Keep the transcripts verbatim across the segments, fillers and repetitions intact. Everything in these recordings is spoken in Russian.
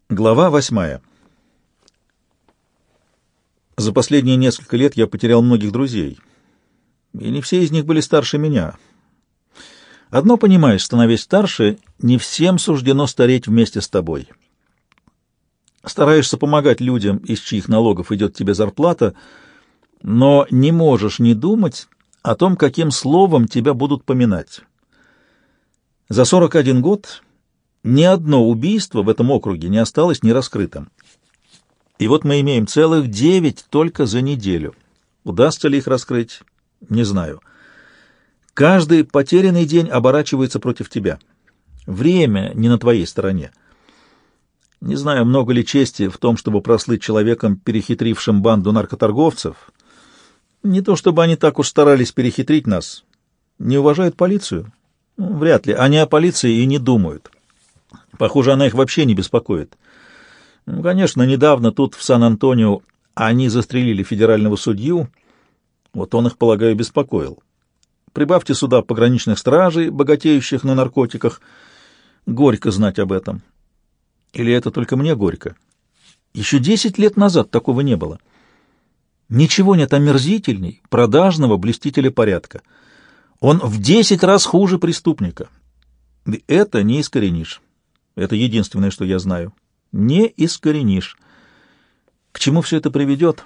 Глава восьмая. За последние несколько лет я потерял многих друзей, и не все из них были старше меня. Одно понимаешь, становясь старше, не всем суждено стареть вместе с тобой. Стараешься помогать людям, из чьих налогов идет тебе зарплата, но не можешь не думать о том, каким словом тебя будут поминать. За сорок один год ни одно убийство в этом округе не осталось нераскрытым. И вот мы имеем целых девять только за неделю. Удастся ли их раскрыть? Не знаю. Каждый потерянный день оборачивается против тебя. Время не на твоей стороне. Не знаю, много ли чести в том, чтобы прослыть человеком, перехитрившим банду наркоторговцев. Не то чтобы они так уж старались перехитрить нас. Не уважают полицию? Ну, вряд ли. Они о полиции и не думают. Похоже, она их вообще не беспокоит. Ну, конечно, недавно тут, в Сан-Антонио, они застрелили федерального судью. Вот он их, полагаю, беспокоил. Прибавьте сюда пограничных стражей, богатеющих на наркотиках. Горько знать об этом. Или это только мне горько? Еще десять лет назад такого не было. Ничего нет омерзительней продажного блюстителя порядка. Он в десять раз хуже преступника. И это не искоренишь. Это единственное, что я знаю. Не искоренишь. К чему все это приведет?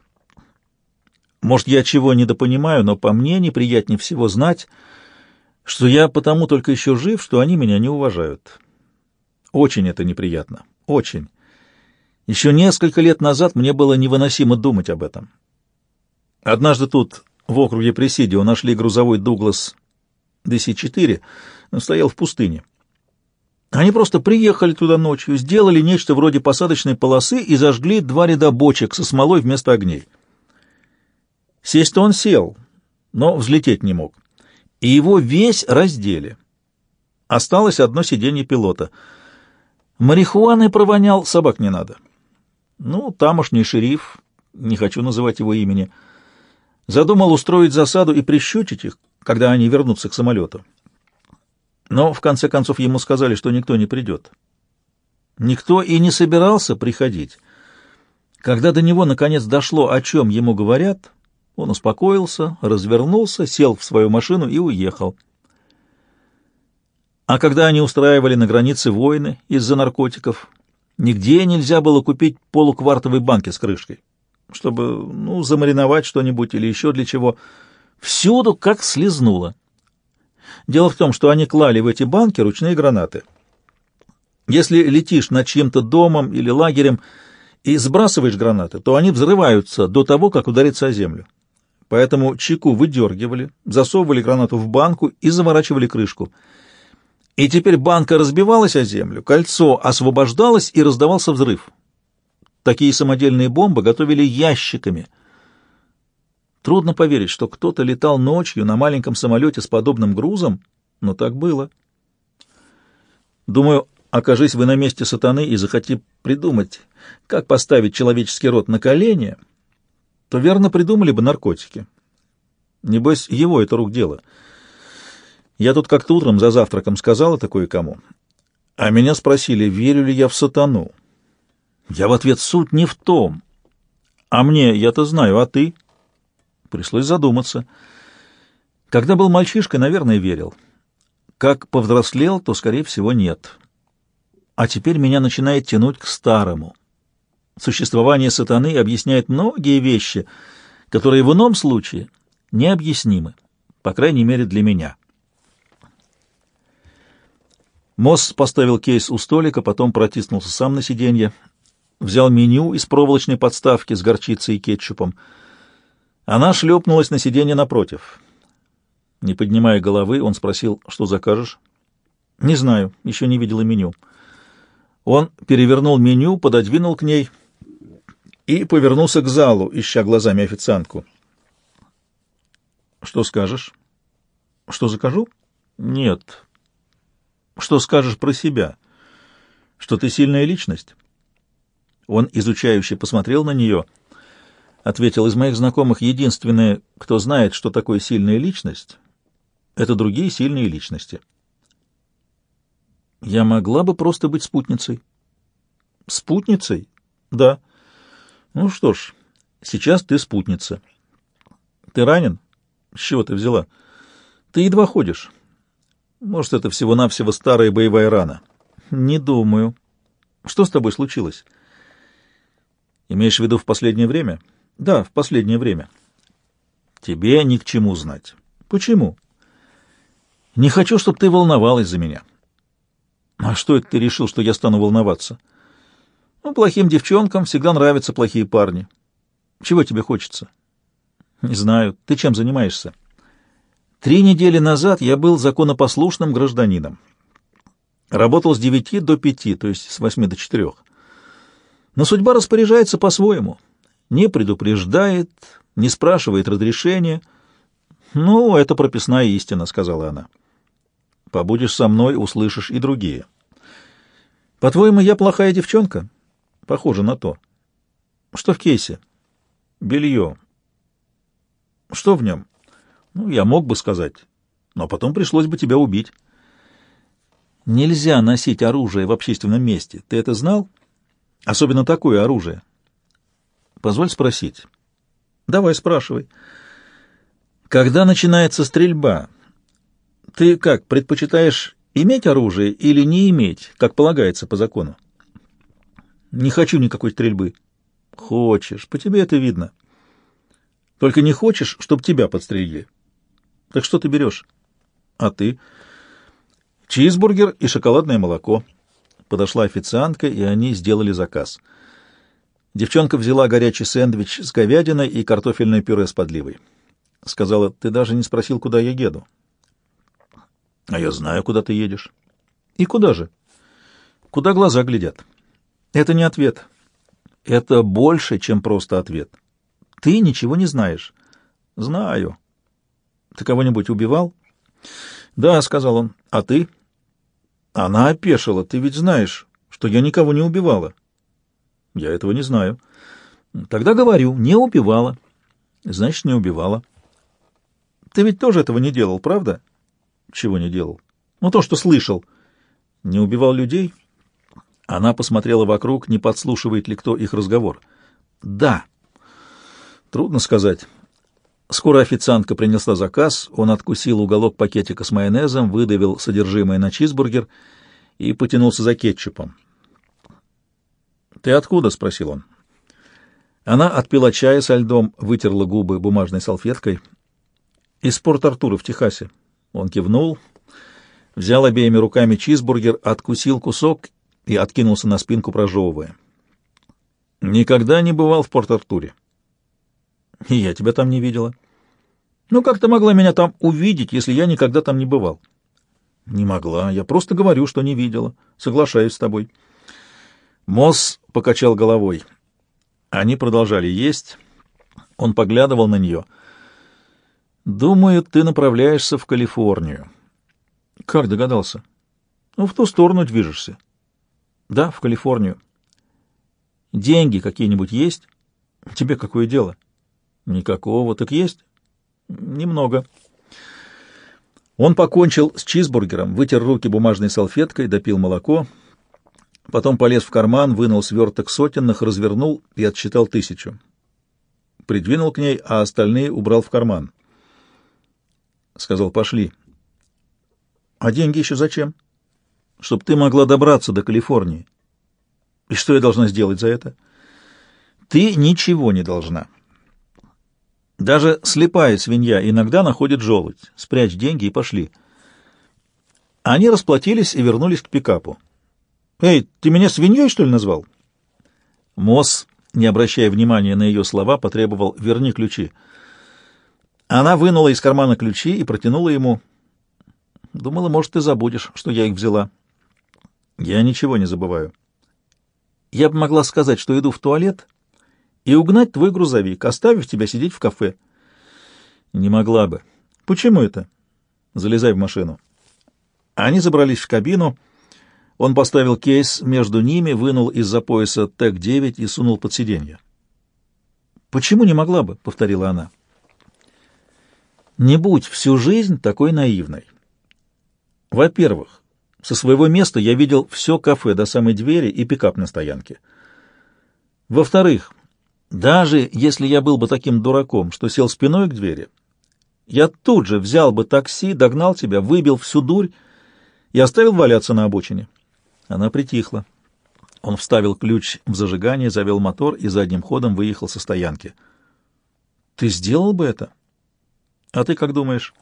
Может, я чего недопонимаю, но по мне неприятнее всего знать, что я потому только еще жив, что они меня не уважают. Очень это неприятно. Очень. Еще несколько лет назад мне было невыносимо думать об этом. Однажды тут, в округе Пресидио, нашли грузовой Дуглас Ди Си четыре, он стоял в пустыне. Они просто приехали туда ночью, сделали нечто вроде посадочной полосы и зажгли два ряда бочек со смолой вместо огней. Сесть-то он сел, но взлететь не мог. И его весь раздели. Осталось одно сиденье пилота. Марихуаной провонял, собак не надо. Ну, тамошний шериф, не хочу называть его имени, задумал устроить засаду и прищучить их, когда они вернутся к самолету. Но, в конце концов, ему сказали, что никто не придет. Никто и не собирался приходить. Когда до него, наконец, дошло, о чем ему говорят, он успокоился, развернулся, сел в свою машину и уехал. А когда они устраивали на границе войны из-за наркотиков, нигде нельзя было купить полуквартовой банки с крышкой, чтобы, ну, замариновать что-нибудь или еще для чего. Всюду как слезнуло. Дело в том, что они клали в эти банки ручные гранаты. Если летишь над чьим-то домом или лагерем и сбрасываешь гранаты, то они взрываются до того, как удариться о землю. Поэтому чеку выдергивали, засовывали гранату в банку и заворачивали крышку. И теперь банка разбивалась о землю, кольцо освобождалось и раздавался взрыв. Такие самодельные бомбы готовили ящиками. Трудно поверить, что кто-то летал ночью на маленьком самолете с подобным грузом, но так было. Думаю, окажись вы на месте сатаны и захоти придумать, как поставить человеческий род на колени, то верно придумали бы наркотики. Небось, его это рук дело. Я тут как-то утром за завтраком сказала такое кому, а меня спросили, верю ли я в сатану. Я в ответ: суть не в том. А мне, я-то знаю, а ты? Пришлось задуматься. Когда был мальчишкой, наверное, верил. Как повзрослел, то, скорее всего, нет. А теперь меня начинает тянуть к старому. Существование сатаны объясняет многие вещи, которые в ином случае необъяснимы, по крайней мере, для меня. Мосс поставил кейс у столика, потом протиснулся сам на сиденье, взял меню из проволочной подставки с горчицей и кетчупом. Она шлепнулась на сиденье напротив. Не поднимая головы, он спросил, что закажешь. «Не знаю, еще не видела меню». Он перевернул меню, пододвинул к ней и повернулся к залу, ища глазами официантку. «Что скажешь?» «Что закажу?» «Нет». «Что скажешь про себя? Что ты сильная личность?» Он изучающе посмотрел на нее. Ответил: из моих знакомых единственное, кто знает, что такое сильная личность, это другие сильные личности. Я могла бы просто быть спутницей. Спутницей? Да. Ну что ж, сейчас ты спутница. Ты ранен? С чего ты взяла? Ты едва ходишь. Может, это всего-навсего старая боевая рана? Не думаю. Что с тобой случилось? Имеешь в виду в последнее время? Да, в последнее время. Тебе ни к чему знать. Почему? Не хочу, чтобы ты волновалась за меня. А что это ты решил, что я стану волноваться? Ну, плохим девчонкам всегда нравятся плохие парни. Чего тебе хочется? Не знаю. Ты чем занимаешься? Три недели назад я был законопослушным гражданином. Работал с девяти до пяти, то есть с восьми до четырех. Но судьба распоряжается по-своему. Не предупреждает, не спрашивает разрешения. Ну, это прописная истина, сказала она. Побудешь со мной, услышишь и другие. По-твоему, я плохая девчонка? Похоже на то. Что в кейсе? Белье. Что в нем? Ну, я мог бы сказать, но потом пришлось бы тебя убить. Нельзя носить оружие в общественном месте. Ты это знал? Особенно такое оружие. Позволь спросить. Давай, спрашивай. Когда начинается стрельба, ты как, предпочитаешь иметь оружие или не иметь, как полагается по закону? Не хочу никакой стрельбы. Хочешь, по тебе это видно. Только не хочешь, чтобы тебя подстрелили. Так что ты берешь? А ты? Чизбургер и шоколадное молоко. Подошла официантка, и они сделали заказ. Девчонка взяла горячий сэндвич с говядиной и картофельное пюре с подливой. Сказала, ты даже не спросил, куда я еду. А я знаю, куда ты едешь. И куда же? Куда глаза глядят. Это не ответ. Это больше, чем просто ответ. Ты ничего не знаешь. Знаю. Ты кого-нибудь убивал? Да, сказал он. А ты? Она опешила. Ты ведь знаешь, что я никого не убивала. Я этого не знаю. Тогда говорю, не убивала. Значит, не убивала. Ты ведь тоже этого не делал, правда? Чего не делал? Ну, то, что слышал. Не убивал людей? Она посмотрела вокруг, не подслушивает ли кто их разговор. Да. Трудно сказать. Скоро официантка принесла заказ, он откусил уголок пакетика с майонезом, выдавил содержимое на чизбургер и потянулся за кетчупом. «Ты откуда?» — спросил он. Она отпила чая со льдом, вытерла губы бумажной салфеткой. «Из Порт-Артура в Техасе». Он кивнул, взял обеими руками чизбургер, откусил кусок и откинулся на спинку, прожевывая. «Никогда не бывал в Порт-Артуре». «И я тебя там не видела». «Ну, как ты могла меня там увидеть, если я никогда там не бывал?» «Не могла. Я просто говорю, что не видела. Соглашаюсь с тобой». Мосс покачал головой. Они продолжали есть. Он поглядывал на нее. «Думаю, ты направляешься в Калифорнию». «Как догадался?» «Ну, в ту сторону движешься». «Да, в Калифорнию». «Деньги какие-нибудь есть?» «Тебе какое дело?» «Никакого. Так есть?» «Немного». Он покончил с чизбургером, вытер руки бумажной салфеткой, допил молоко, потом полез в карман, вынул сверток сотенных, развернул и отсчитал тысячу. Придвинул к ней, а остальные убрал в карман. Сказал, пошли. А деньги еще зачем? Чтоб ты могла добраться до Калифорнии. И что я должна сделать за это? Ты ничего не должна. Даже слепая свинья иногда находит желудь. Спрячь деньги и пошли. Они расплатились и вернулись к пикапу. «Эй, ты меня свиньей, что ли, назвал?» Мосс, не обращая внимания на ее слова, потребовал «верни ключи». Она вынула из кармана ключи и протянула ему. Думала, может, ты забудешь, что я их взяла. Я ничего не забываю. Я бы могла сказать, что иду в туалет и угнать твой грузовик, оставив тебя сидеть в кафе. Не могла бы. Почему это? Залезай в машину. Они забрались в кабину. Он поставил кейс между ними, вынул из-за пояса Тэк девять и сунул под сиденье. «Почему не могла бы?» — повторила она. «Не будь всю жизнь такой наивной. Во-первых, Со своего места я видел все кафе до самой двери и пикап на стоянке. Во-вторых, даже если я был бы таким дураком, что сел спиной к двери, я тут же взял бы такси, догнал тебя, выбил всю дурь и оставил валяться на обочине. Она притихла. Он вставил ключ в зажигание, завел мотор и задним ходом выехал со стоянки. Ты сделал бы это? А ты как думаешь?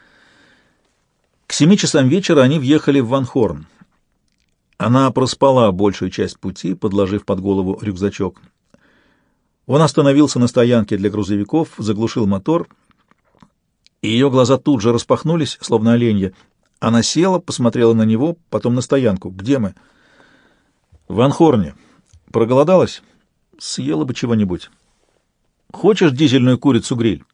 К семи часам вечера они въехали в Ван Хорн. Она проспала большую часть пути, подложив под голову рюкзачок. Он остановился на стоянке для грузовиков, заглушил мотор, и ее глаза тут же распахнулись, словно оленья. Она села, посмотрела на него, потом на стоянку. «Где мы?» «В Ван Хорне. Проголодалась? Съела бы чего-нибудь. Хочешь дизельную курицу-гриль?»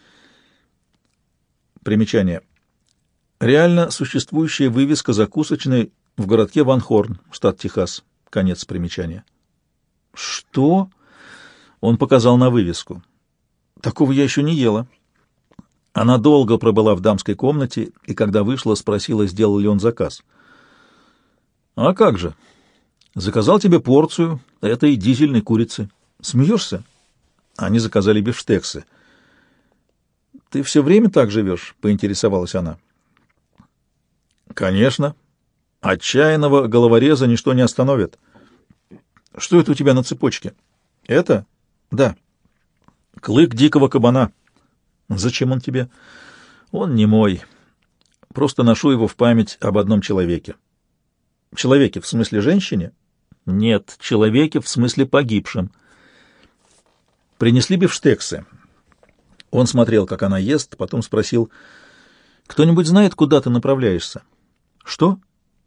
Примечание. Реально существующая вывеска закусочной в городке Ван Хорн, штат Техас. Конец примечания. «Что?» Он показал на вывеску. «Такого я еще не ела». Она долго пробыла в дамской комнате, и когда вышла, спросила, сделал ли он заказ. «А как же? Заказал тебе порцию этой дизельной курицы. Смеешься?» Они заказали бифштексы. «Ты все время так живешь?» — поинтересовалась она. «Конечно. Отчаянного головореза ничто не остановит». «Что это у тебя на цепочке?» «Это?» «Да». «Клык дикого кабана». «Зачем он тебе?» «Он не мой. Просто ношу его в память об одном человеке». «Человеке в смысле женщине?» «Нет, человеке в смысле погибшем». Принесли бифштексы. Он смотрел, как она ест, потом спросил, «Кто-нибудь знает, куда ты направляешься?» «Что?»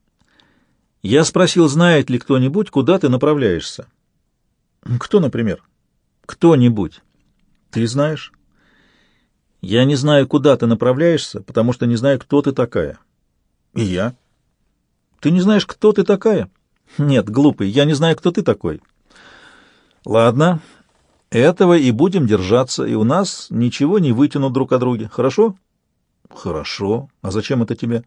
«Я спросил, знает ли кто-нибудь, куда ты направляешься?» «Кто, например?» «Кто-нибудь». «Ты знаешь?» «Я не знаю, куда ты направляешься, потому что не знаю, кто ты такая». «И я?» «Ты не знаешь, кто ты такая?» «Нет, глупый, я не знаю, кто ты такой». «Ладно, этого и будем держаться, и у нас ничего не вытянут друг от друга. Хорошо?» «Хорошо. А зачем это тебе?»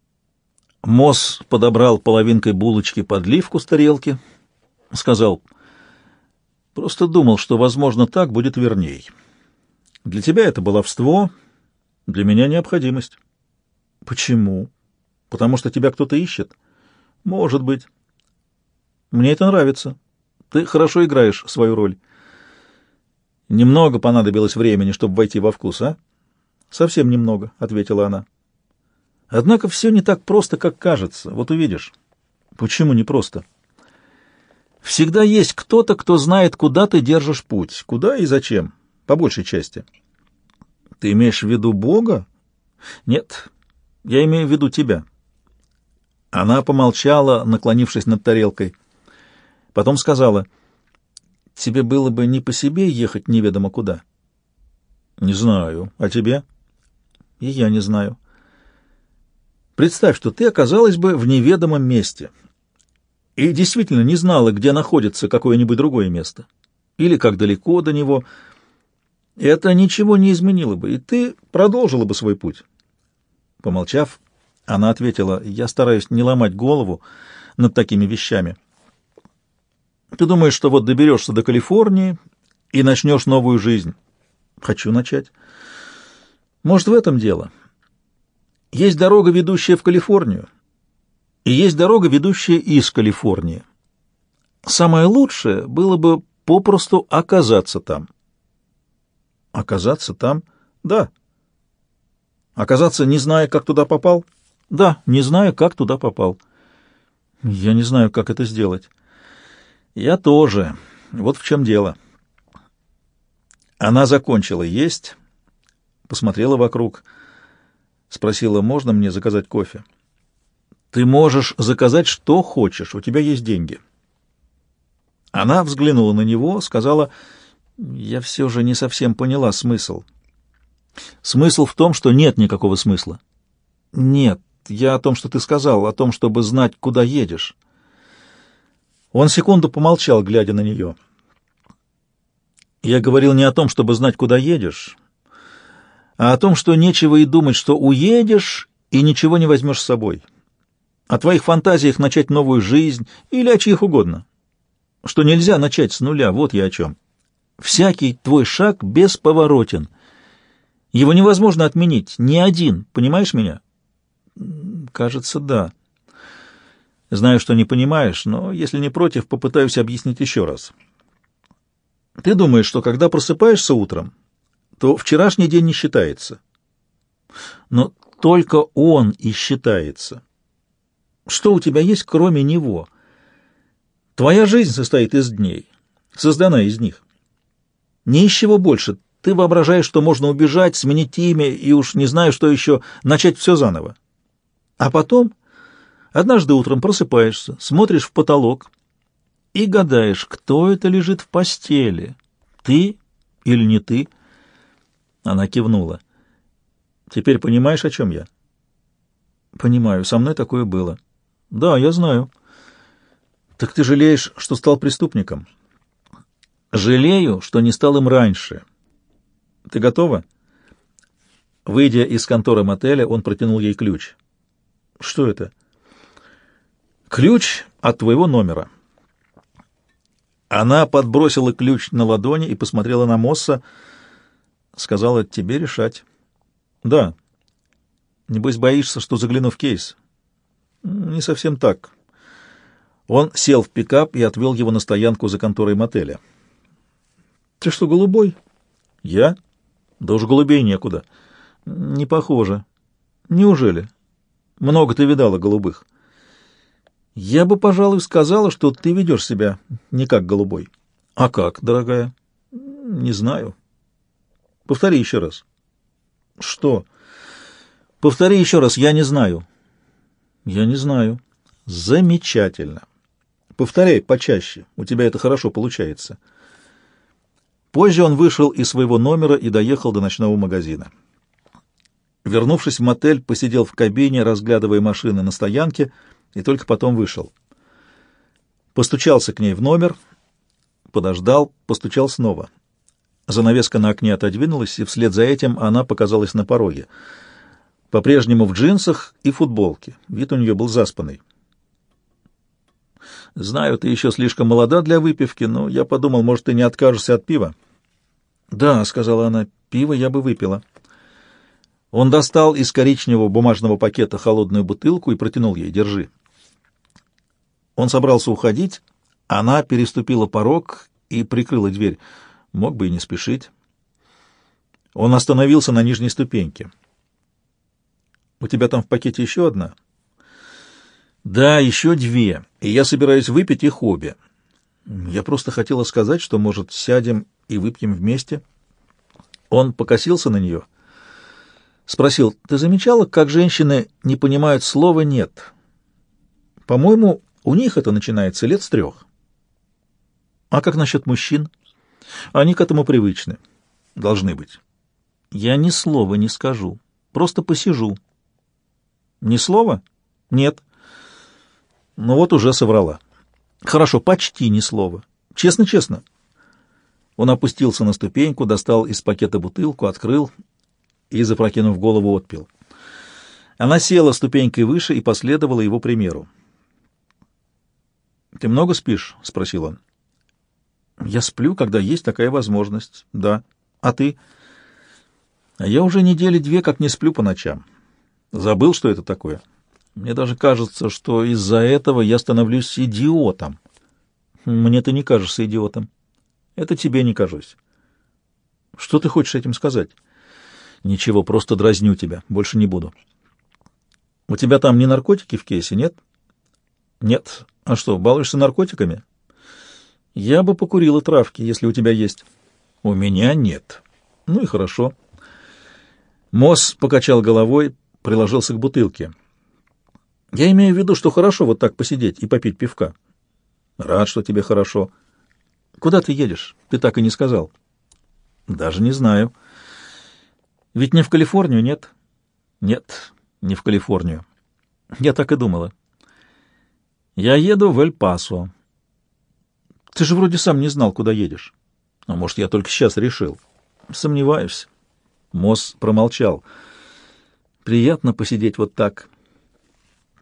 Мосс подобрал половинкой булочки подливку с тарелки, сказал, «Просто думал, что, возможно, так будет верней. Для тебя это баловство, для меня необходимость». «Почему? Потому что тебя кто-то ищет?» «Может быть. Мне это нравится. Ты хорошо играешь свою роль». «Немного понадобилось времени, чтобы войти во вкус, а?» «Совсем немного», — ответила она. «Однако все не так просто, как кажется. Вот увидишь». «Почему не просто?» «Всегда есть кто-то, кто знает, куда ты держишь путь, куда и зачем, по большей части». «Ты имеешь в виду Бога?» «Нет, я имею в виду тебя». Она помолчала, наклонившись над тарелкой. Потом сказала, «Тебе было бы не по себе ехать неведомо куда». «Не знаю. А тебе?» «И я не знаю». «Представь, что ты оказалась бы в неведомом месте и действительно не знала, где находится какое-нибудь другое место или как далеко до него. Это ничего не изменило бы, и ты продолжила бы свой путь». Помолчав, она ответила, «Я стараюсь не ломать голову над такими вещами. Ты думаешь, что вот доберешься до Калифорнии и начнешь новую жизнь?» «Хочу начать». «Может, в этом дело. Есть дорога, ведущая в Калифорнию, и есть дорога, ведущая из Калифорнии. Самое лучшее было бы попросту оказаться там». «Оказаться там?» «Да». «Оказаться, не зная, как туда попал?» «Да, не знаю, как туда попал». «Я не знаю, как это сделать». «Я тоже. Вот в чем дело». Она закончила есть, посмотрела вокруг, спросила, можно мне заказать кофе? «Ты можешь заказать, что хочешь, у тебя есть деньги». Она взглянула на него, сказала, «Я все же не совсем поняла смысл». «Смысл в том, что нет никакого смысла». «Нет, я о том, что ты сказал, о том, чтобы знать, куда едешь». Он секунду помолчал, глядя на нее. «Я говорил не о том, чтобы знать, куда едешь, а о том, что нечего и думать, что уедешь и ничего не возьмешь с собой. о твоих фантазиях начать новую жизнь или о чьих угодно. Что нельзя начать с нуля, вот я о чем. Всякий твой шаг бесповоротен. Его невозможно отменить, ни один, понимаешь меня? Кажется, да. Знаю, что не понимаешь, но, если не против, попытаюсь объяснить еще раз. Ты думаешь, что когда просыпаешься утром, то вчерашний день не считается. Но только он и считается. Что у тебя есть, кроме него? Твоя жизнь состоит из дней, создана из них. Не из чего больше. Ты воображаешь, что можно убежать, сменить имя и уж не знаю, что еще, начать все заново. А потом, однажды утром просыпаешься, смотришь в потолок и гадаешь, кто это лежит в постели, ты или не ты. Она кивнула. Теперь понимаешь, о чем я? Понимаю, со мной такое было. Да, я знаю. Так ты жалеешь, что стал преступником? Жалею, что не стал им раньше. Ты готова? Выйдя из конторы мотеля, он протянул ей ключ. Что это? Ключ от твоего номера. Она подбросила ключ на ладони и посмотрела на Мосса. Сказала, тебе решать. Да. Небось, боишься, что загляну в кейс? Не совсем так. Он сел в пикап и отвел его на стоянку за конторой мотеля. Ты что, голубой? Я? Да уж голубей некуда. Не похоже. Неужели? Много ты видала голубых. Я бы, пожалуй, сказала, что ты ведешь себя не как голубой. А как, дорогая? Не знаю. Повтори еще раз. Что? Повтори еще раз, я не знаю. Я не знаю. Замечательно. Повторяй почаще, у тебя это хорошо получается. Позже он вышел из своего номера и доехал до ночного магазина. Вернувшись в мотель, посидел в кабине, разглядывая машины на стоянке, и только потом вышел. Постучался к ней в номер, подождал, постучал снова. Занавеска на окне отодвинулась, и вслед за этим она показалась на пороге. По-прежнему в джинсах и футболке. Вид у нее был заспанный. «Знаю, ты еще слишком молода для выпивки, но я подумал, может, ты не откажешься от пива?» «Да», — сказала она, — «пиво я бы выпила». Он достал из коричневого бумажного пакета холодную бутылку и протянул ей. «Держи». Он собрался уходить, она переступила порог и прикрыла дверь. Мог бы и не спешить. Он остановился на нижней ступеньке. «У тебя там в пакете еще одна?» «Да, еще две, и я собираюсь выпить их обе. Я просто хотела сказать, что, может, сядем и выпьем вместе». Он покосился на нее. Спросил, «Ты замечала, как женщины не понимают слова «нет»? По-моему, у них это начинается лет с трех». «А как насчет мужчин?» «Они к этому привычны. Должны быть». «Я ни слова не скажу, просто посижу». «Ни слова?» «Нет». «Ну вот уже соврала». «Хорошо, почти ни слова. Честно-честно». Он опустился на ступеньку, достал из пакета бутылку, открыл и, запрокинув голову, отпил. Она села ступенькой выше и последовала его примеру. «Ты много спишь?» — спросил он. «Я сплю, когда есть такая возможность. Да. А ты?» «А я уже недели две как не сплю по ночам. Забыл, что это такое. Мне даже кажется, что из-за этого я становлюсь идиотом». «Мне ты не кажешься идиотом». «Это тебе не кажусь». «Что ты хочешь этим сказать?» «Ничего, просто дразню тебя. Больше не буду». «У тебя там не наркотики в кейсе, нет?» «Нет. А что, балуешься наркотиками?» «Я бы покурила травки, если у тебя есть». «У меня нет». «Ну и хорошо». Мосс покачал головой, приложился к бутылке. «Я имею в виду, что хорошо вот так посидеть и попить пивка». «Рад, что тебе хорошо». «Куда ты едешь? Ты так и не сказал». «Даже не знаю». «Ведь не в Калифорнию, нет?» «Нет, не в Калифорнию». «Я так и думала». «Я еду в Эль-Пасо». «Ты же вроде сам не знал, куда едешь». «А может, я только сейчас решил». «Сомневаюсь». Мосс промолчал. «Приятно посидеть вот так».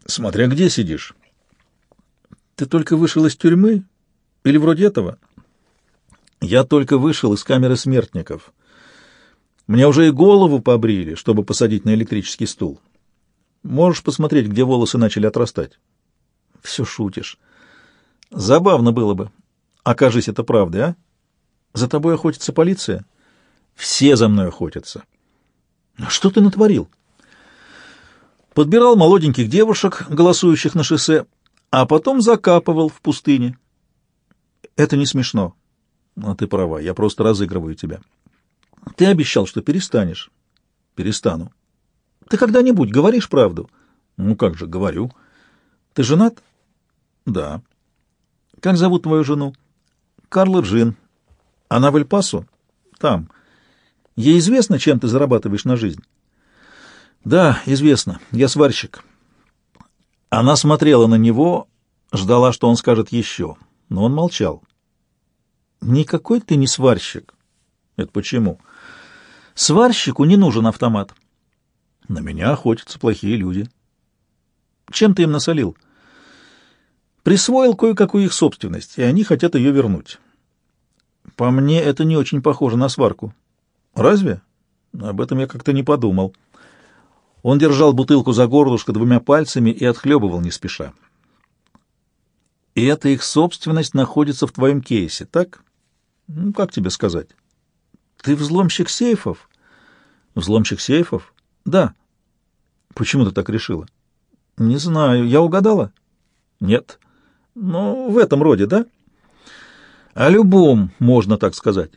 Смотря где сидишь. Ты только вышел из тюрьмы? Или вроде этого? Я только вышел из камеры смертников. Мне уже и голову побрили, чтобы посадить на электрический стул. Можешь посмотреть, где волосы начали отрастать. Все шутишь. Забавно было бы. Окажись это правдой, а? За тобой охотится полиция? Все за мной охотятся. Что ты натворил? Подбирал молоденьких девушек, голосующих на шоссе, а потом закапывал в пустыне. Это не смешно. А ты права, я просто разыгрываю тебя. Ты обещал, что перестанешь. Перестану. Ты когда-нибудь говоришь правду? Ну как же, говорю. Ты женат? Да. Как зовут твою жену? Карла Джин. Она в Эль-Пасо? Там. Ей известно, чем ты зарабатываешь на жизнь? Да, известно. Я сварщик. Она смотрела на него, ждала, что он скажет еще, но он молчал. Никакой ты не сварщик. Это почему? Сварщику не нужен автомат. На меня охотятся плохие люди. Чем ты им насолил? Присвоил кое-какую их собственность, и они хотят ее вернуть. По мне, это не очень похоже на сварку. Разве? Об этом я как-то не подумал. Он держал бутылку за горлышко двумя пальцами и отхлебывал не спеша. И эта их собственность находится в твоем кейсе, так? Ну, как тебе сказать? Ты взломщик сейфов? Взломщик сейфов? Да. Почему ты так решила? Не знаю. Я угадала? Нет. Ну, в этом роде, да? О любом можно так сказать.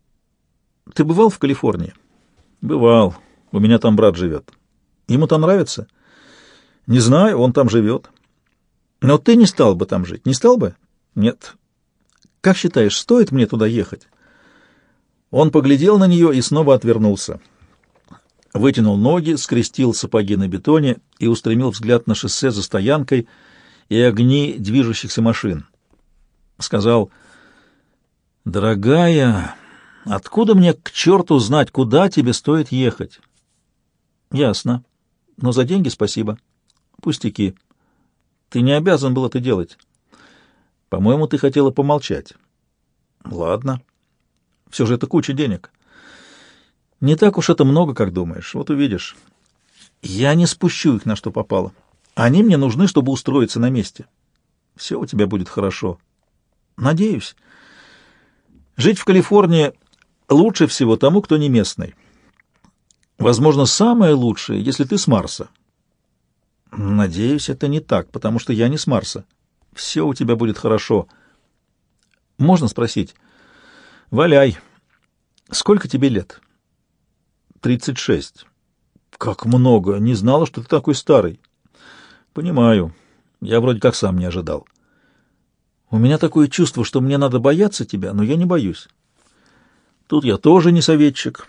Ты бывал в Калифорнии? Бывал. У меня там брат живет. Ему там нравится? Не знаю, он там живет. Но ты не стал бы там жить, не стал бы? Нет. Как считаешь, стоит мне туда ехать? Он поглядел на нее и снова отвернулся. Вытянул ноги, скрестил сапоги на бетоне и устремил взгляд на шоссе за стоянкой и огни движущихся машин. Сказал: «Дорогая, откуда мне к черту знать, куда тебе стоит ехать?» «Ясно. Но за деньги спасибо». «Пустяки. Ты не обязан был это делать. По-моему, ты хотела помолчать». «Ладно. Все же это куча денег». «Не так уж это много, как думаешь. Вот увидишь. Я не спущу их на что попало. Они мне нужны, чтобы устроиться на месте. Все у тебя будет хорошо. Надеюсь. Жить в Калифорнии лучше всего тому, кто не местный. Возможно, самое лучшее, если ты с Марса». «Надеюсь, это не так, потому что я не с Марса. Все у тебя будет хорошо. Можно спросить?» «Валяй. Сколько тебе лет?» «Тридцать шесть». «Как много! Не знала, что ты такой старый». «Понимаю. Я вроде как сам не ожидал». «У меня такое чувство, что мне надо бояться тебя, но я не боюсь». «Тут я тоже не советчик.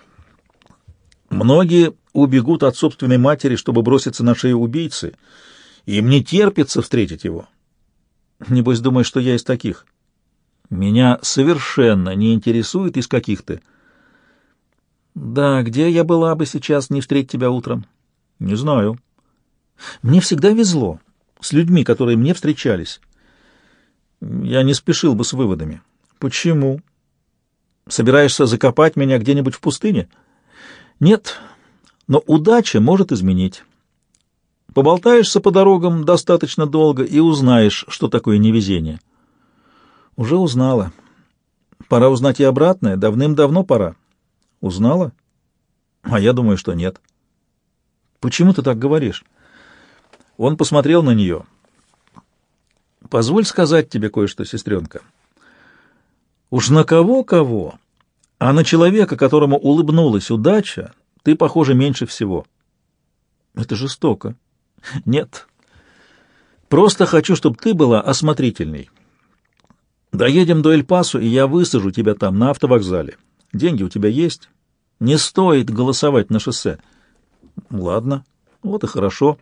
Многие убегут от собственной матери, чтобы броситься на шею убийцы. Им не терпится встретить его. Небось, думаешь, что я из таких? Меня совершенно не интересует, из каких ты». «Да, где я была бы сейчас, не встретить тебя утром?» «Не знаю». «Мне всегда везло с людьми, которые мне встречались». «Я не спешил бы с выводами». «Почему? Собираешься закопать меня где-нибудь в пустыне?» «Нет, но удача может изменить. Поболтаешься по дорогам достаточно долго и узнаешь, что такое невезение». «Уже узнала. Пора узнать и обратное. Давным-давно пора». «Узнала? А я думаю, что нет». «Почему ты так говоришь?» Он посмотрел на нее. «Позволь сказать тебе кое-что, сестренка. Уж на кого-кого, а на человека, которому улыбнулась удача, ты похожа меньше всего». «Это жестоко». «Нет. Просто хочу, чтобы ты была осмотрительней. Доедем до Эль-Пасо, и я высажу тебя там, на автовокзале. Деньги у тебя есть? Не стоит голосовать на шоссе». «Ладно, вот и хорошо».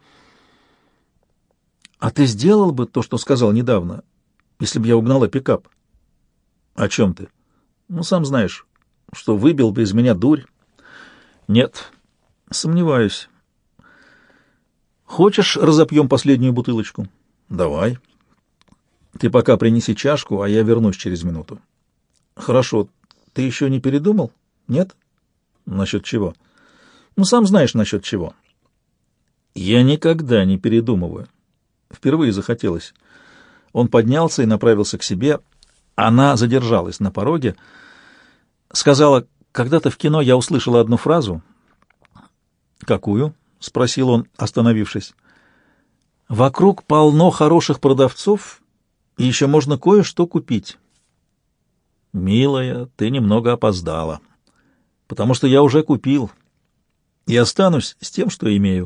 «А ты сделал бы то, что сказал недавно, если бы я угнала пикап?» «О чем ты?» «Ну, сам знаешь, что выбил бы из меня дурь». «Нет, сомневаюсь». Хочешь, разопьем последнюю бутылочку? Давай. Ты пока принеси чашку, а я вернусь через минуту. Хорошо. Ты еще не передумал? Нет? Насчет чего? Ну, сам знаешь, насчет чего. Я никогда не передумываю. Впервые захотелось. Он поднялся и направился к себе. Она задержалась на пороге. Сказала: когда-то в кино я услышала одну фразу. Какую? — спросил он, остановившись. «Вокруг полно хороших продавцов, и еще можно кое-что купить». «Милая, ты немного опоздала, потому что я уже купил, и останусь с тем, что имею».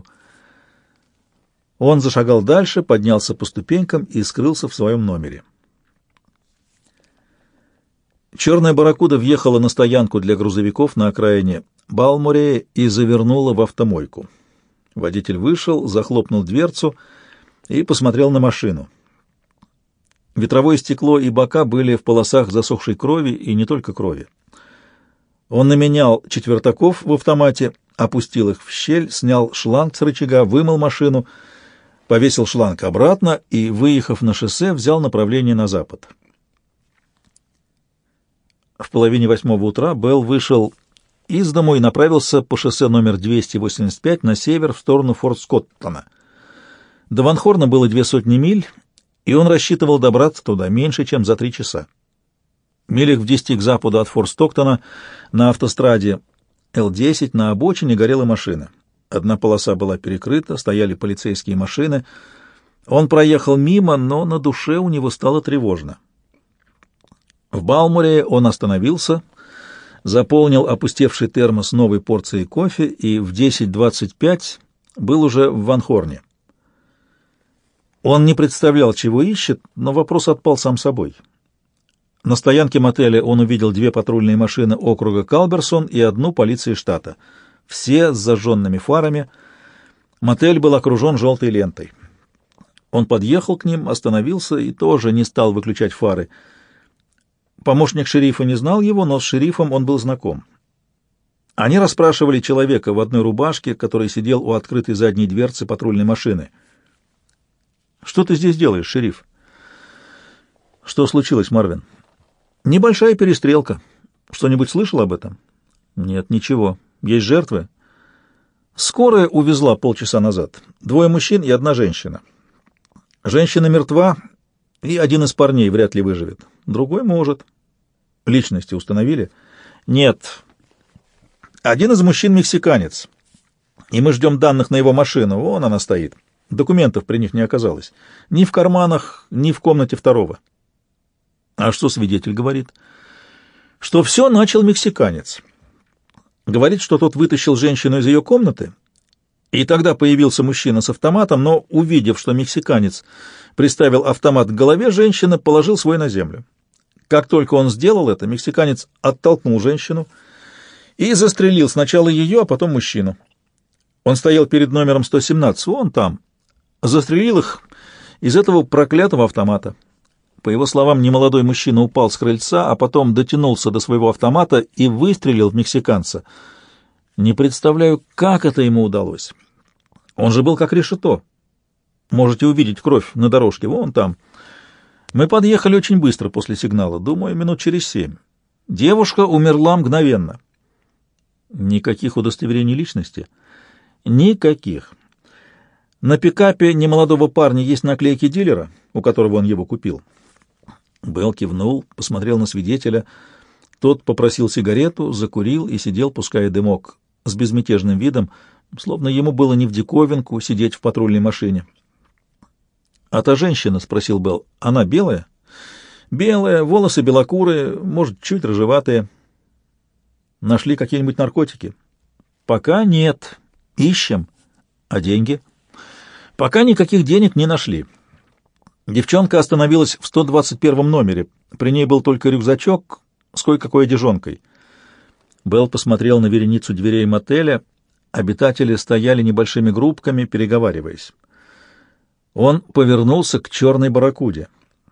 Он зашагал дальше, поднялся по ступенькам и скрылся в своем номере. Черная барракуда въехала на стоянку для грузовиков на окраине Балморее и завернула в автомойку. Водитель вышел, захлопнул дверцу и посмотрел на машину. Ветровое стекло и бока были в полосах засохшей крови, и не только крови. Он наменял четвертаков в автомате, опустил их в щель, снял шланг с рычага, вымыл машину, повесил шланг обратно и, выехав на шоссе, взял направление на запад. В половине восьмого утра Белл вышел из дому и направился по шоссе номер двести восемьдесят пять на север в сторону Форт Скоттона. До Ван Хорна было две сотни миль, и он рассчитывал добраться туда меньше, чем за три часа. Милях в десяти к западу от Форт Стоктона на автостраде Л десять на обочине горела машина. Одна полоса была перекрыта, стояли полицейские машины. Он проехал мимо, но на душе у него стало тревожно. В Балморе он остановился, заполнил опустевший термос новой порцией кофе и в десять двадцать пять был уже в Ван Хорне. Он не представлял, чего ищет, но вопрос отпал сам собой. На стоянке мотеля он увидел две патрульные машины округа Калберсон и одну полиции штата. Все с зажженными фарами. Мотель был окружен желтой лентой. Он подъехал к ним, остановился и тоже не стал выключать фары. Помощник шерифа не знал его, но с шерифом он был знаком. Они расспрашивали человека в одной рубашке, который сидел у открытой задней дверцы патрульной машины. «Что ты здесь делаешь, шериф?» «Что случилось, Марвин?» «Небольшая перестрелка. Что-нибудь слышал об этом?» «Нет, ничего. Есть жертвы?» «Скорая увезла полчаса назад. Двое мужчин и одна женщина. Женщина мертва, и один из парней вряд ли выживет. Другой может». «Личности установили?» «Нет. Один из мужчин мексиканец, и мы ждем данных на его машину. Вон она стоит. Документов при них не оказалось. Ни в карманах, ни в комнате второго». «А что свидетель говорит?» «Что все начал мексиканец. Говорит, что тот вытащил женщину из ее комнаты, и тогда появился мужчина с автоматом, но, увидев, что мексиканец приставил автомат к голове женщины, положил свой на землю. Как только он сделал это, мексиканец оттолкнул женщину и застрелил сначала ее, а потом мужчину. Он стоял перед номером сто семнадцать, вон там. Застрелил их из этого проклятого автомата. По его словам, немолодой мужчина упал с крыльца, а потом дотянулся до своего автомата и выстрелил в мексиканца. Не представляю, как это ему удалось. Он же был как решето. Можете увидеть кровь на дорожке, вон там. Мы подъехали очень быстро после сигнала, думаю, минут через семь. Девушка умерла мгновенно. Никаких удостоверений личности? Никаких. На пикапе немолодого парня есть наклейки дилера, у которого он его купил. Белл кивнул, посмотрел на свидетеля. Тот попросил сигарету, закурил и сидел, пуская дымок, с безмятежным видом, словно ему было не в диковинку сидеть в патрульной машине. «А та женщина?» — спросил Белл. «Она белая?» «Белая, волосы белокурые, может, чуть рыжеватые». «Нашли какие-нибудь наркотики?» «Пока нет. Ищем. А деньги?» «Пока никаких денег не нашли». Девчонка остановилась в сто двадцать первом номере. При ней был только рюкзачок с кое-какой одежонкой. Белл посмотрел на вереницу дверей мотеля. Обитатели стояли небольшими группками, переговариваясь. Он повернулся к черной барракуде.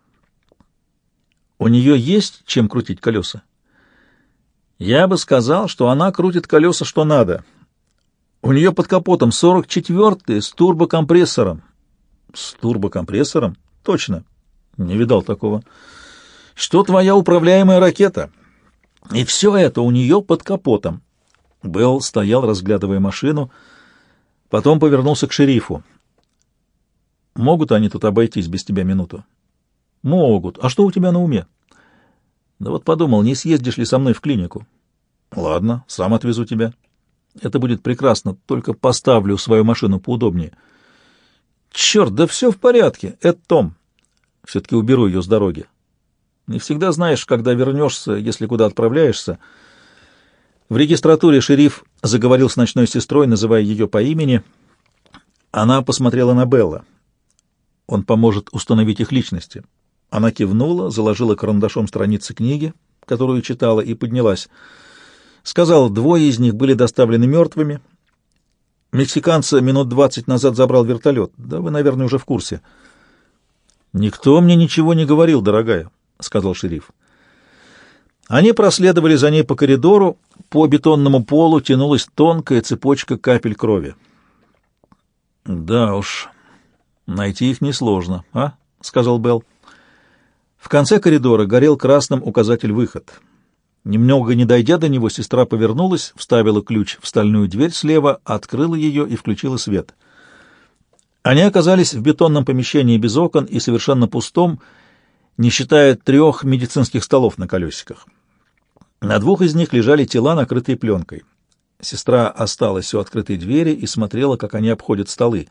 «У нее есть чем крутить колеса?» «Я бы сказал, что она крутит колеса что надо. У нее под капотом сорок четвёртый с турбокомпрессором. С турбокомпрессором? Точно. Не видал такого. Что твоя управляемая ракета? И все это у нее под капотом. Белл стоял, разглядывая машину, потом повернулся к шерифу. Могут они тут обойтись без тебя минуту? Могут. А что у тебя на уме? Да вот подумал, не съездишь ли со мной в клинику? Ладно, сам отвезу тебя. Это будет прекрасно, только поставлю свою машину поудобнее. Черт, да все в порядке, это Том. Все-таки уберу ее с дороги. Не всегда знаешь, когда вернешься, если куда отправляешься. В регистратуре шериф заговорил с ночной сестрой, называя ее по имени. Она посмотрела на Белла. Он поможет установить их личности. Она кивнула, заложила карандашом страницы книги, которую читала, и поднялась. Сказал, двое из них были доставлены мертвыми. Мексиканца минут двадцать назад забрал вертолет. Да вы, наверное, уже в курсе. «Никто мне ничего не говорил, дорогая», — сказал шериф. Они проследовали за ней по коридору. По бетонному полу тянулась тонкая цепочка капель крови. «Да уж, найти их несложно, а?» — сказал Белл. В конце коридора горел красным указатель «Выход». Немного не дойдя до него, сестра повернулась, вставила ключ в стальную дверь слева, открыла ее и включила свет. Они оказались в бетонном помещении без окон и совершенно пустом, не считая трех медицинских столов на колесиках. На двух из них лежали тела, накрытые пленкой. Сестра осталась у открытой двери и смотрела, как они обходят столы.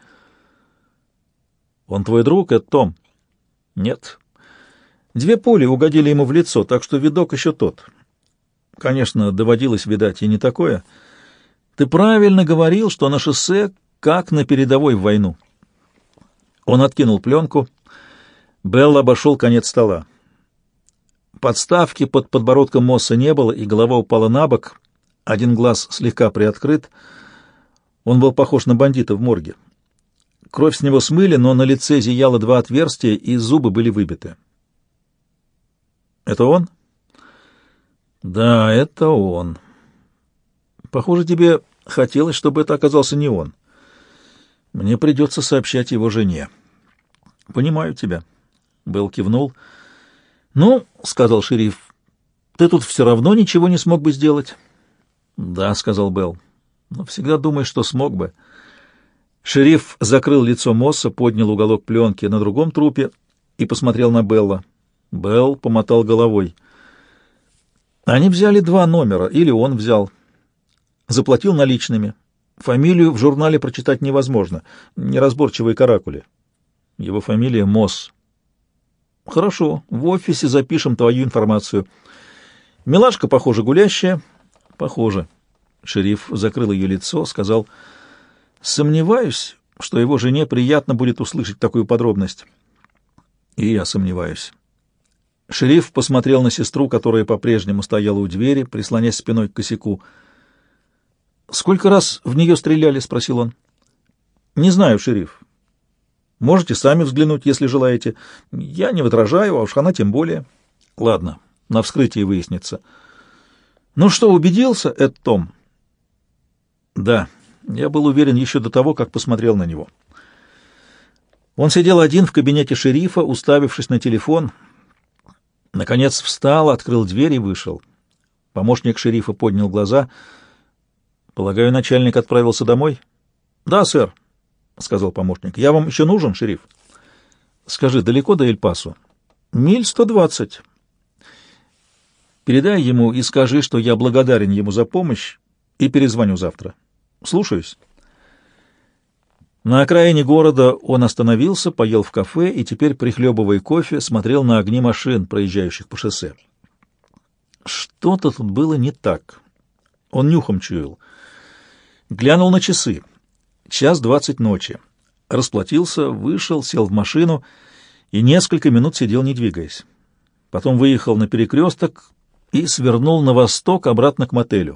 «Он твой друг, это Том?» «Нет. Две пули угодили ему в лицо, так что видок еще тот. Конечно, доводилось видать и не такое. Ты правильно говорил, что на шоссе как на передовой в войну». Он откинул пленку. Белл обошел конец стола. Подставки под подбородком Мосса не было, и голова упала на бок. Один глаз слегка приоткрыт. Он был похож на бандита в морге. Кровь с него смыли, но на лице зияло два отверстия, и зубы были выбиты. «Это он?» «Да, это он. Похоже, тебе хотелось, чтобы это оказался не он. Мне придется сообщать его жене». «Понимаю тебя», — Белл кивнул. «Ну, — сказал шериф, — ты тут все равно ничего не смог бы сделать». «Да», — сказал Белл, — «но всегда думаешь, что смог бы». Шериф закрыл лицо Мосса, поднял уголок пленки на другом трупе и посмотрел на Белла. Белл помотал головой. «Они взяли два номера, или он взял. Заплатил наличными. Фамилию в журнале прочитать невозможно, неразборчивые каракули. Его фамилия Мосс». «Хорошо, в офисе запишем твою информацию. Милашка, похоже, гулящая». «Похоже». Шериф закрыл ее лицо, сказал: «Сомневаюсь, что его жене приятно будет услышать такую подробность». «И я сомневаюсь». Шериф посмотрел на сестру, которая по-прежнему стояла у двери, прислонясь спиной к косяку. «Сколько раз в нее стреляли?» — спросил он. «Не знаю, шериф. Можете сами взглянуть, если желаете. Я не возражаю, а уж она тем более». «Ладно, на вскрытии выяснится». «Ну что, убедился, это Том?» «Да, я был уверен еще до того, как посмотрел на него». Он сидел один в кабинете шерифа, уставившись на телефон. Наконец встал, открыл дверь и вышел. Помощник шерифа поднял глаза. «Полагаю, начальник отправился домой?» «Да, сэр», — сказал помощник. «Я вам еще нужен, шериф?» «Скажи, далеко до Эль-Пасо?» «Миль сто двадцать. Передай ему и скажи, что я благодарен ему за помощь, и перезвоню завтра. Слушаюсь». На окраине города он остановился, поел в кафе и теперь, прихлебывая кофе, смотрел на огни машин, проезжающих по шоссе. Что-то тут было не так. Он нюхом чуял. Глянул на часы. Час двадцать ночи. Расплатился, вышел, сел в машину и несколько минут сидел, не двигаясь. Потом выехал на перекресток и свернул на восток обратно к мотелю.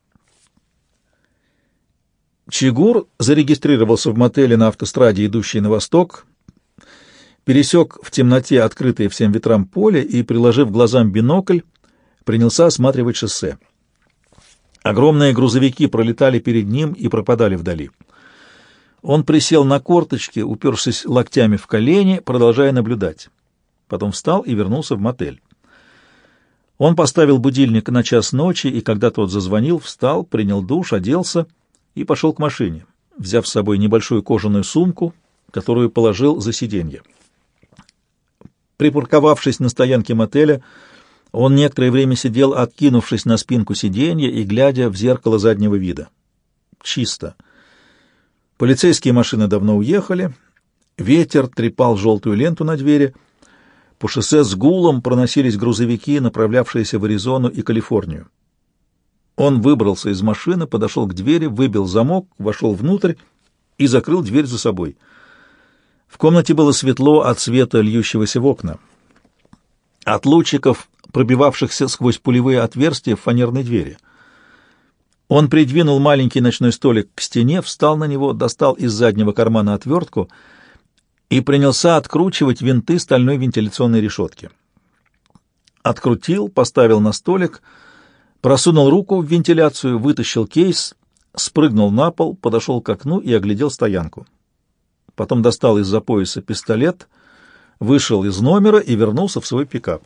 Чигур зарегистрировался в мотеле на автостраде, идущей на восток, пересек в темноте открытое всем ветрам поле и, приложив глазам бинокль, принялся осматривать шоссе. Огромные грузовики пролетали перед ним и пропадали вдали. Он присел на корточки, упершись локтями в колени, продолжая наблюдать. Потом встал и вернулся в мотель. Он поставил будильник на час ночи, и когда тот зазвонил, встал, принял душ, оделся и пошел к машине, взяв с собой небольшую кожаную сумку, которую положил за сиденье. Припарковавшись на стоянке мотеля, он некоторое время сидел, откинувшись на спинку сиденья и глядя в зеркало заднего вида. Чисто. Полицейские машины давно уехали, ветер трепал желтую ленту на двери, по шоссе с гулом проносились грузовики, направлявшиеся в Аризону и Калифорнию. Он выбрался из машины, подошел к двери, выбил замок, вошел внутрь и закрыл дверь за собой. В комнате было светло от света, льющегося в окна. От лучиков, пробивавшихся сквозь пулевые отверстия в фанерной двери. Он придвинул маленький ночной столик к стене, встал на него, достал из заднего кармана отвертку и принялся откручивать винты стальной вентиляционной решетки. Открутил, поставил на столик, просунул руку в вентиляцию, вытащил кейс, спрыгнул на пол, подошел к окну и оглядел стоянку. Потом достал из-за пояса пистолет, вышел из номера и вернулся в свой пикап.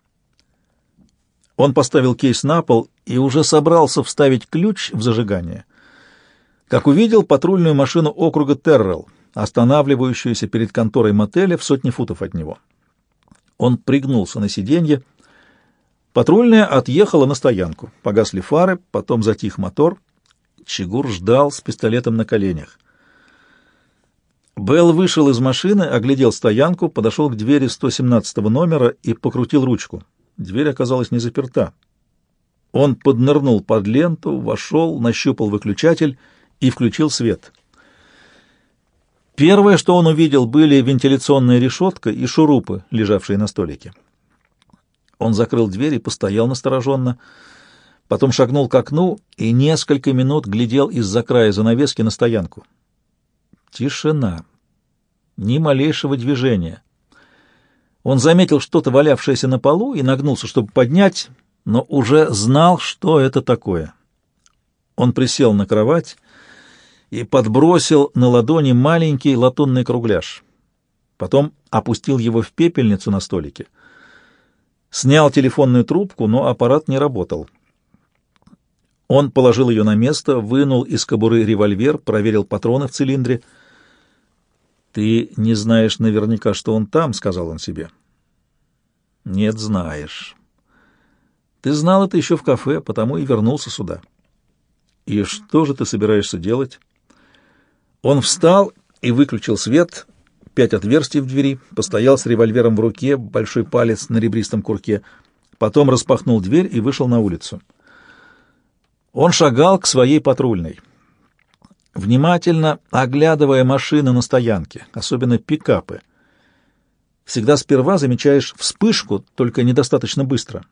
Он поставил кейс на пол и уже собрался вставить ключ в зажигание, как увидел патрульную машину округа Террелл, останавливающуюся перед конторой мотеля в сотне футов от него. Он пригнулся на сиденье. Патрульная отъехала на стоянку. Погасли фары, потом затих мотор. Чигур ждал с пистолетом на коленях. Белл вышел из машины, оглядел стоянку, подошел к двери сто семнадцатого номера и покрутил ручку. Дверь оказалась не заперта. Он поднырнул под ленту, вошел, нащупал выключатель и включил свет. Первое, что он увидел, были вентиляционная решетка и шурупы, лежавшие на столике. Он закрыл дверь и постоял настороженно, потом шагнул к окну и несколько минут глядел из-за края занавески на стоянку. Тишина. Ни малейшего движения. Он заметил что-то, валявшееся на полу, и нагнулся, чтобы поднять, но уже знал, что это такое. Он присел на кровать и подбросил на ладони маленький латунный кругляш. Потом опустил его в пепельницу на столике. Снял телефонную трубку, но аппарат не работал. Он положил ее на место, вынул из кобуры револьвер, проверил патроны в цилиндре. «Ты не знаешь наверняка, что он там», — сказал он себе. «Нет, знаешь. Ты знал это еще в кафе, потому и вернулся сюда. И что же ты собираешься делать?» Он встал и выключил свет, пять отверстий в двери, постоял с револьвером в руке, большой палец на ребристом курке, потом распахнул дверь и вышел на улицу. Он шагал к своей патрульной, внимательно оглядывая машины на стоянке, особенно пикапы. Всегда сперва замечаешь вспышку, только недостаточно быстро.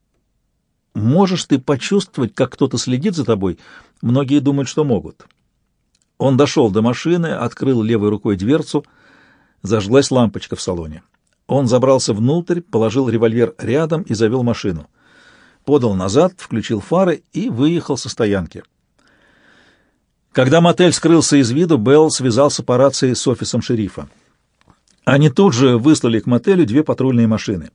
Можешь ты почувствовать, как кто-то следит за тобой? Многие думают, что могут. Он дошел до машины, открыл левой рукой дверцу, зажглась лампочка в салоне. Он забрался внутрь, положил револьвер рядом и завел машину. Подал назад, включил фары и выехал со стоянки. Когда мотель скрылся из виду, Белл связался по рации с офисом шерифа. Они тут же выслали к мотелю две патрульные машины.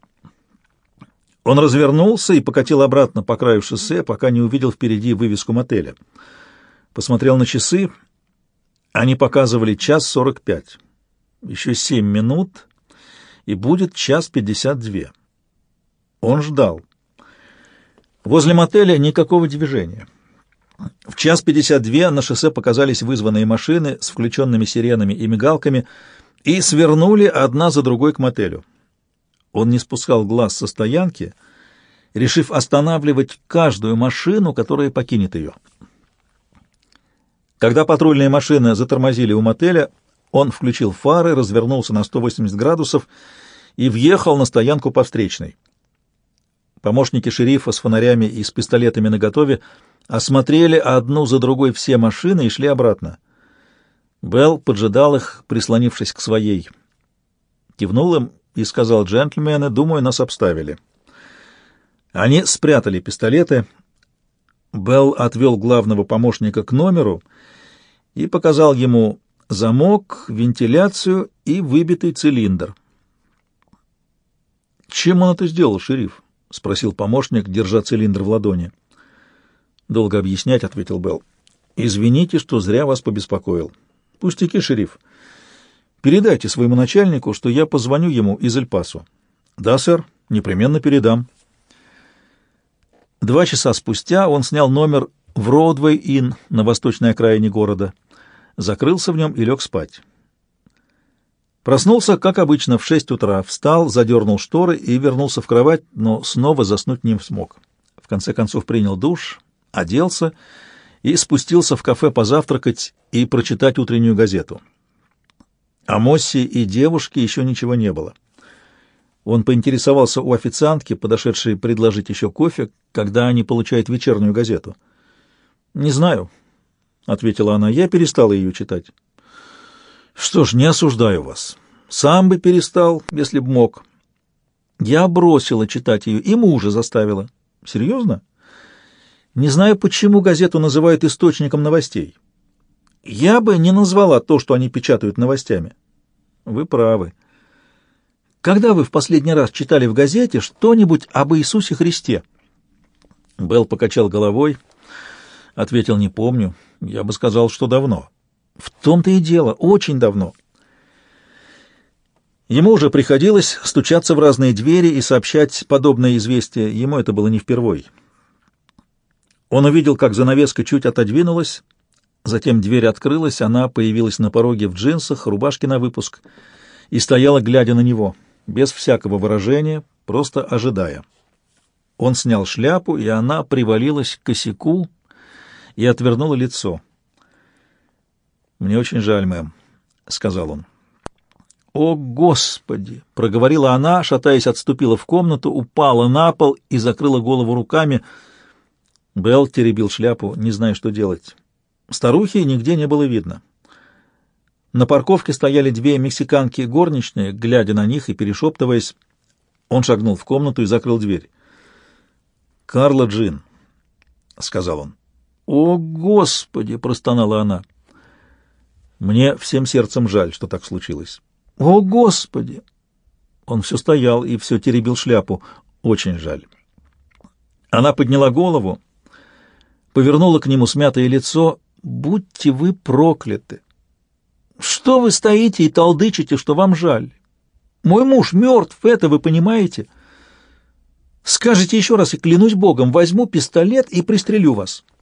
Он развернулся и покатил обратно по краю шоссе, пока не увидел впереди вывеску мотеля. Посмотрел на часы. Они показывали час сорок пять. Еще семь минут, и будет час пятьдесят две. Он ждал. Возле мотеля никакого движения. В час пятьдесят две на шоссе показались вызванные машины с включенными сиренами и мигалками и свернули одна за другой к мотелю. Он не спускал глаз со стоянки, решив останавливать каждую машину, которая покинет ее. Когда патрульные машины затормозили у мотеля, он включил фары, развернулся на сто восемьдесят градусов и въехал на стоянку по встречной. Помощники шерифа с фонарями и с пистолетами наготове осмотрели одну за другой все машины и шли обратно. Белл поджидал их, прислонившись к своей. Кивнул им и сказал: «Джентльмены, думаю, нас обставили». Они спрятали пистолеты. Белл отвел главного помощника к номеру и показал ему замок, вентиляцию и выбитый цилиндр. «Чем он это сделал, шериф?» — спросил помощник, держа цилиндр в ладони. «Долго объяснять», — ответил Белл. «Извините, что зря вас побеспокоил». «Пустяки, шериф. Передайте своему начальнику, что я позвоню ему из Эль-Пасо». «Да, сэр, непременно передам». Два часа спустя он снял номер в Роудвей-Инн на восточной окраине города, закрылся в нем и лег спать. Проснулся, как обычно, в шесть утра, встал, задернул шторы и вернулся в кровать, но снова заснуть не смог. В конце концов принял душ, оделся и спустился в кафе позавтракать и прочитать утреннюю газету. О Мосси и девушке еще ничего не было. Он поинтересовался у официантки, подошедшей предложить еще кофе, когда они получают вечернюю газету. «Не знаю», — ответила она, — «я перестала ее читать». «Что ж, не осуждаю вас. Сам бы перестал, если б мог». «Я бросила читать ее, и мужа заставила». «Серьезно?» «Не знаю, почему газету называют источником новостей. Я бы не назвала то, что они печатают новостями». «Вы правы. Когда вы в последний раз читали в газете что-нибудь об Иисусе Христе?» Белл покачал головой, ответил: «Не помню. Я бы сказал, что давно». «В том-то и дело, очень давно». Ему уже приходилось стучаться в разные двери и сообщать подобное известие, ему это было не впервой. Он увидел, как занавеска чуть отодвинулась, затем дверь открылась, она появилась на пороге в джинсах, рубашке на выпуск, и стояла, глядя на него, без всякого выражения, просто ожидая. Он снял шляпу, и она привалилась к косяку и отвернула лицо. «Мне очень жаль, мэм», — сказал он. «О, Господи!» — проговорила она, шатаясь, отступила в комнату, упала на пол и закрыла голову руками. Белл теребил шляпу, не зная, что делать. Старухи нигде не было видно. На парковке стояли две мексиканки горничные, глядя на них и перешептываясь. Он шагнул в комнату и закрыл дверь. «Карла Джин», — сказал он. «О, Господи!» — простонала она. «Мне всем сердцем жаль, что так случилось». «О, Господи!» Он все стоял и все теребил шляпу. «Очень жаль». Она подняла голову, повернула к нему смятое лицо. «Будьте вы прокляты! Что вы стоите и толдычите, что вам жаль? Мой муж мертв, это вы понимаете? Скажите еще раз, и клянусь Богом, возьму пистолет и пристрелю вас».